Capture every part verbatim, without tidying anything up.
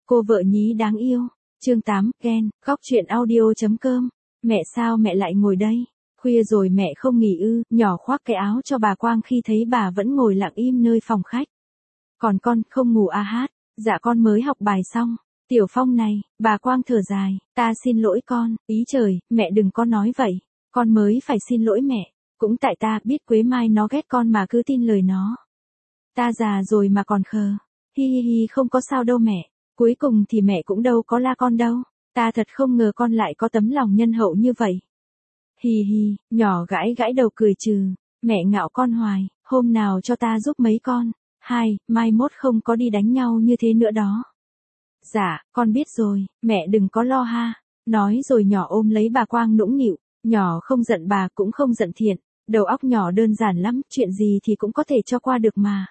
Cô vợ nhí đáng yêu. Chương tám, ghen, góc truyện audio.com. Mẹ sao mẹ lại ngồi đây? Khuya rồi mẹ không nghỉ ư? Nhỏ khoác cái áo cho bà Quang khi thấy bà vẫn ngồi lặng im nơi phòng khách. Còn con, không ngủ à hát? Dạ con mới học bài xong. Tiểu Phong này, bà Quang thở dài, ta xin lỗi con, ý trời, mẹ đừng có nói vậy. Con mới phải xin lỗi mẹ. Cũng tại ta biết Quế Mai nó ghét con mà cứ tin lời nó. Ta già rồi mà còn khờ. Hi hi hi, không có sao đâu mẹ. Cuối cùng thì mẹ cũng đâu có la con đâu. Ta thật không ngờ con lại có tấm lòng nhân hậu như vậy. Hi hi, nhỏ gãi gãi đầu cười trừ. Mẹ ngạo con hoài, hôm nào cho ta giúp mấy con. Hai, mai mốt không có đi đánh nhau như thế nữa đó. Dạ, con biết rồi, mẹ đừng có lo ha. Nói rồi nhỏ ôm lấy bà Quang nũng nịu. Nhỏ không giận bà cũng không giận Thiện. Đầu óc nhỏ đơn giản lắm, chuyện gì thì cũng có thể cho qua được mà.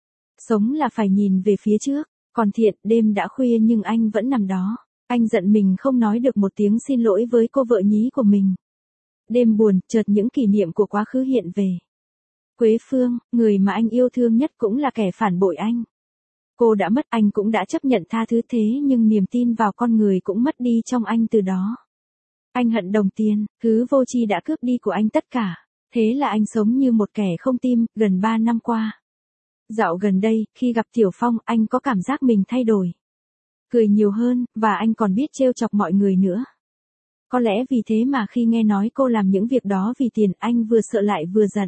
Sống là phải nhìn về phía trước. Còn Thiện, đêm đã khuya nhưng anh vẫn nằm đó. Anh giận mình không nói được một tiếng xin lỗi với cô vợ nhí của mình. Đêm buồn, chợt những kỷ niệm của quá khứ hiện về. Quế Phương, người mà anh yêu thương nhất cũng là kẻ phản bội anh. Cô đã mất, anh cũng đã chấp nhận tha thứ, thế nhưng niềm tin vào con người cũng mất đi trong anh từ đó. Anh hận đồng tiền, thứ vô tri đã cướp đi của anh tất cả. Thế là anh sống như một kẻ không tim, gần ba năm qua. Dạo gần đây, khi gặp Tiểu Phong, anh có cảm giác mình thay đổi. Cười nhiều hơn, và anh còn biết trêu chọc mọi người nữa. Có lẽ vì thế mà khi nghe nói cô làm những việc đó vì tiền, anh vừa sợ lại vừa giận.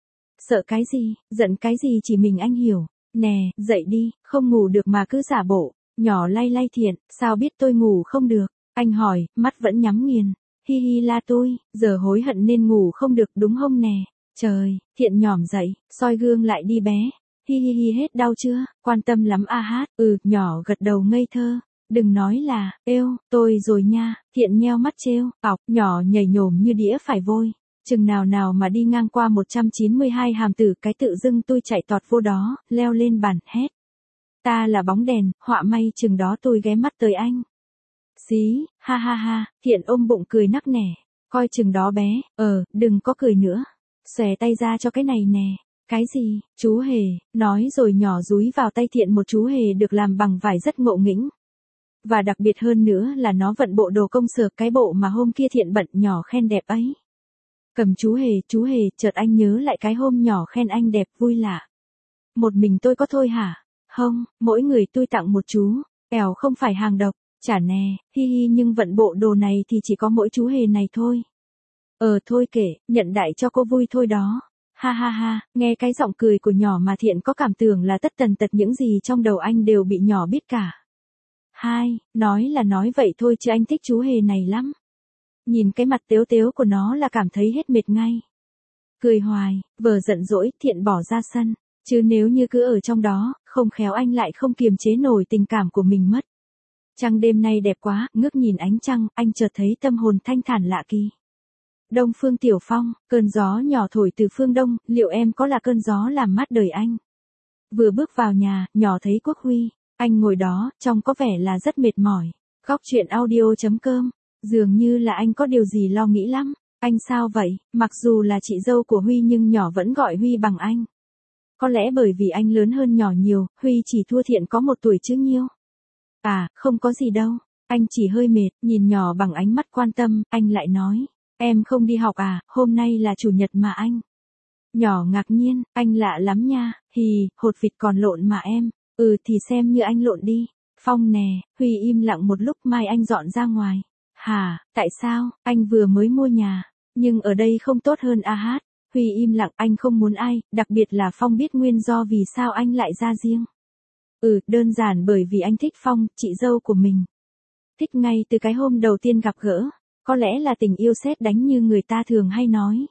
Sợ cái gì, giận cái gì chỉ mình anh hiểu. Nè, dậy đi, không ngủ được mà cứ giả bộ. Nhỏ lay lay Thiện, sao biết tôi ngủ không được? Anh hỏi, mắt vẫn nhắm nghiền. Hi hi la tôi, giờ hối hận nên ngủ không được đúng không nè? Trời, Thiện nhỏm dậy, soi gương lại đi bé. Hi hi hi, hết đau chưa? Quan tâm lắm a hát. Ừ, nhỏ gật đầu ngây thơ. Đừng nói là, êu, tôi rồi nha. Thiện nheo mắt trêu, ọc, nhỏ nhảy nhổm như đĩa phải vôi. Chừng nào nào mà đi ngang qua một trăm chín mươi hai hàm tử, cái tự dưng tôi chạy tọt vô đó, leo lên bàn, hét. Ta là bóng đèn, họa may chừng đó tôi ghé mắt tới anh. Xí, ha ha ha, Thiện ôm bụng cười nắc nẻ. Coi chừng đó bé, ờ, đừng có cười nữa. Xòe tay ra cho cái này nè. Cái gì, chú hề, nói rồi nhỏ dúi vào tay Thiện một chú hề được làm bằng vải rất ngộ nghĩnh. Và đặc biệt hơn nữa là nó vận bộ đồ công sở, cái bộ mà hôm kia Thiện bận nhỏ khen đẹp ấy. Cầm chú hề, chú hề, chợt anh nhớ lại cái hôm nhỏ khen anh đẹp vui lạ. Một mình tôi có thôi hả? Không, mỗi người tôi tặng một chú, ẻo không phải hàng độc, chả nè, hi hi, nhưng vận bộ đồ này thì chỉ có mỗi chú hề này thôi. Ờ thôi kể, nhận đại cho cô vui thôi đó. Ha ha ha, nghe cái giọng cười của nhỏ mà Thiện có cảm tưởng là tất tần tật những gì trong đầu anh đều bị nhỏ biết cả. Hai, nói là nói vậy thôi chứ anh thích chú hề này lắm. Nhìn cái mặt tếu tếu của nó là cảm thấy hết mệt ngay. Cười hoài, vờ giận dỗi, Thiện bỏ ra sân. Chứ nếu như cứ ở trong đó, không khéo anh lại không kiềm chế nổi tình cảm của mình mất. Trăng đêm nay đẹp quá, ngước nhìn ánh trăng, anh chợt thấy tâm hồn thanh thản lạ kỳ. Đông phương Tiểu Phong, cơn gió nhỏ thổi từ phương đông, liệu em có là cơn gió làm mát đời anh? Vừa bước vào nhà, nhỏ thấy Quốc Huy, anh ngồi đó, trông có vẻ là rất mệt mỏi. Góc truyện audio.com, dường như là anh có điều gì lo nghĩ lắm. Anh sao vậy? Mặc dù là chị dâu của Huy nhưng nhỏ vẫn gọi Huy bằng anh. Có lẽ bởi vì anh lớn hơn nhỏ nhiều, Huy chỉ thua Thiện có một tuổi chứ nhiêu. À, không có gì đâu. Anh chỉ hơi mệt, nhìn nhỏ bằng ánh mắt quan tâm, anh lại nói. Em không đi học à, hôm nay là chủ nhật mà anh. Nhỏ ngạc nhiên, anh lạ lắm nha, hì, hột vịt còn lộn mà em. Ừ thì xem như anh lộn đi. Phong nè, Huy im lặng một lúc, mai anh dọn ra ngoài. Hả, tại sao, anh vừa mới mua nhà, nhưng ở đây không tốt hơn a hát. Huy im lặng, anh không muốn ai, đặc biệt là Phong biết nguyên do vì sao anh lại ra riêng. Ừ, đơn giản bởi vì anh thích Phong, chị dâu của mình. Thích ngay từ cái hôm đầu tiên gặp gỡ. Có lẽ là tình yêu sét đánh như người ta thường hay nói.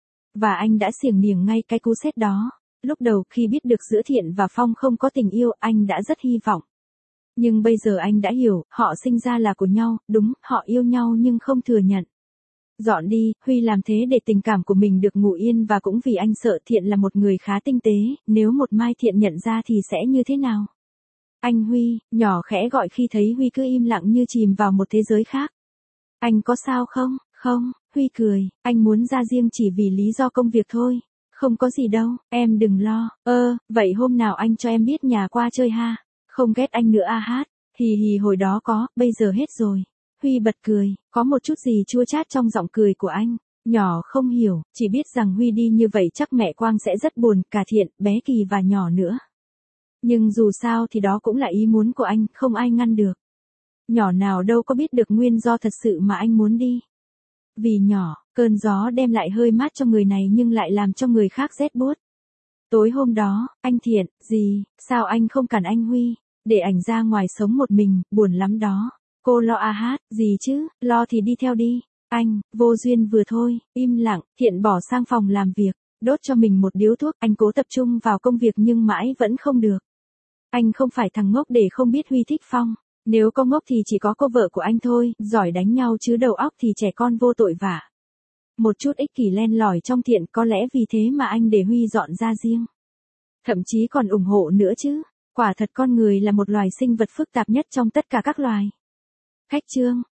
Và anh đã xiềng niềng ngay cái cú sét đó. Lúc đầu khi biết được giữa Thiện và Phong không có tình yêu, anh đã rất hy vọng. Nhưng bây giờ anh đã hiểu, họ sinh ra là của nhau, đúng, họ yêu nhau nhưng không thừa nhận. Dọn đi, Huy làm thế để tình cảm của mình được ngủ yên, và cũng vì anh sợ Thiện là một người khá tinh tế, nếu một mai Thiện nhận ra thì sẽ như thế nào? Anh Huy, nhỏ khẽ gọi khi thấy Huy cứ im lặng như chìm vào một thế giới khác. Anh có sao không? Không, Huy cười, anh muốn ra riêng chỉ vì lý do công việc thôi. Không có gì đâu, em đừng lo. Ơ, vậy hôm nào anh cho em biết nhà qua chơi ha. Không ghét anh nữa a hát. Hì hì hồi đó có, bây giờ hết rồi. Huy bật cười, có một chút gì chua chát trong giọng cười của anh. Nhỏ không hiểu, chỉ biết rằng Huy đi như vậy chắc mẹ Quang sẽ rất buồn, cả Thiện, bé Kỳ và nhỏ nữa. Nhưng dù sao thì đó cũng là ý muốn của anh, không ai ngăn được. Nhỏ nào đâu có biết được nguyên do thật sự mà anh muốn đi. Vì nhỏ, cơn gió đem lại hơi mát cho người này nhưng lại làm cho người khác rét buốt. Tối hôm đó, anh Thiện, gì, sao anh không cản anh Huy, để ảnh ra ngoài sống một mình, buồn lắm đó. Cô lo à hát, gì chứ, lo thì đi theo đi. Anh, vô duyên vừa thôi, im lặng, Thiện bỏ sang phòng làm việc, đốt cho mình một điếu thuốc, anh cố tập trung vào công việc nhưng mãi vẫn không được. Anh không phải thằng ngốc để không biết Huy thích Phong, nếu có ngốc thì chỉ có cô vợ của anh thôi, giỏi đánh nhau chứ đầu óc thì trẻ con vô tội vạ. Một chút ích kỷ len lỏi trong Thiện, có lẽ vì thế mà anh để Huy dọn ra riêng. Thậm chí còn ủng hộ nữa chứ, quả thật con người là một loài sinh vật phức tạp nhất trong tất cả các loài. Khách trương,